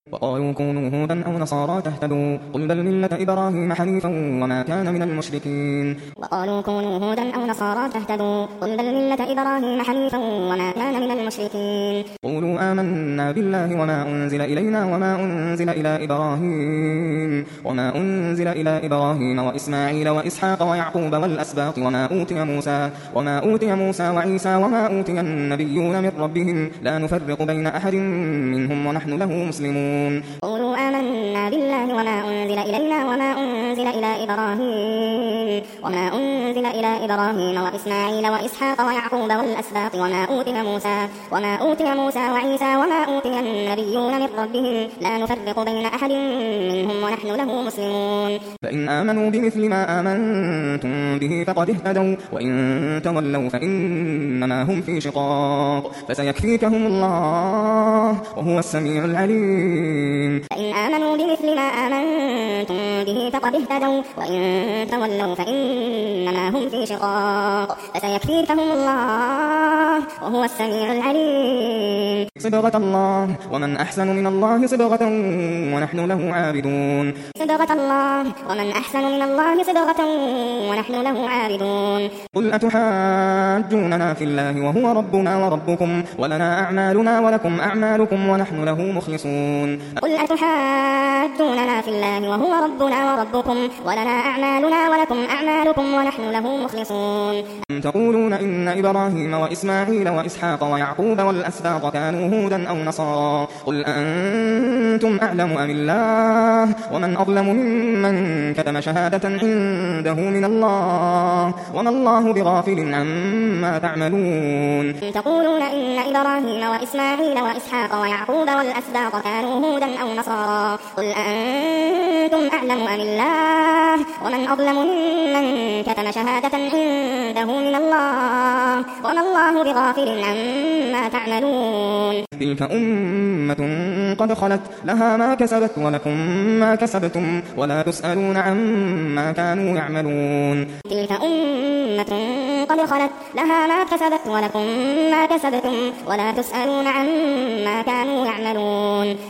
وقالوا كونوا هودا أو نصارى تهتدوا قل بل ملة إبراهيم حنيفا وما كان من المشركين وقالوا كونوا هودا أو نصارى تهتدوا قل بل ملة إبراهيم حنيفا وما كان من المشركين قولوا آمنا بالله وما أنزل إلينا وما أنزل إلى إبراهيم وإسماعيل وإسحاق ويعقوب والأسباط وما أوتي موسى وعيسى وما أوتي النبيون من ربهم لا نفرق بين أحد منهم ونحن له مسلمون قولوا آمنا بالله وما أنزل إلينا وما أنزل إلى إبراهيم وإسماعيل وإسحاق ويعقوب والأسباط وما أوتي موسى وعيسى وما أوتي النبيون من ربهم لا نفرق بين أحد منهم ونحن له مسلمون فإن آمنوا بمثل ما آمنتم به فقد اهتدوا وإن تولوا فإنما هم في شقاق فسيكفيكهم الله وهو السميع العليم فإن آمنوا بمثل ما آمنتم به فقد اهتدوا وإن تولوا فإنما هم في شقاق فسيكفيكهم الله وهو السميع العليم صبغة الله ومن أحسن من الله صبغة ونحن له عابدون صبغة الله ومن أحسن من الله صبغة ونحن له عابدون قل أتحاجوننا في الله وهو ربنا وربكم ولنا أعمالنا ولكم أعمالكم ونحن له مخلصون قل أتحاجوننا في الله وهو ربنا وربكم ولنا أعمالنا ولكم أعمالكم ونحن له مخلصون أم تقولون إن إبراهيم وإسماعيل وإسحاق ويعقوب والأسباط كانوا هودا أو نصارى قل أنتم أعلم أم الله ومن أظلم ممن كتم شهادة عنده من الله وما الله بغافل عما تعملون تقولون إن إبراهيم وإسماعيل وإسحاق ويعقوب والأسباط كانوا هودا أو نصارى قل أنتم أعلم أم الله ومن أظلم ممن كتم شهادة عنده من الله وما الله بغافل عما تعملون تلك أمة قد خلت لها ما كسبت ولكم ما كسبتم ولا تسألون عما كانوا يعملون تلك أمة قد خلت لها ما كسبت ولكم ما كسبتم ولا تسألون عما كانوا يعملون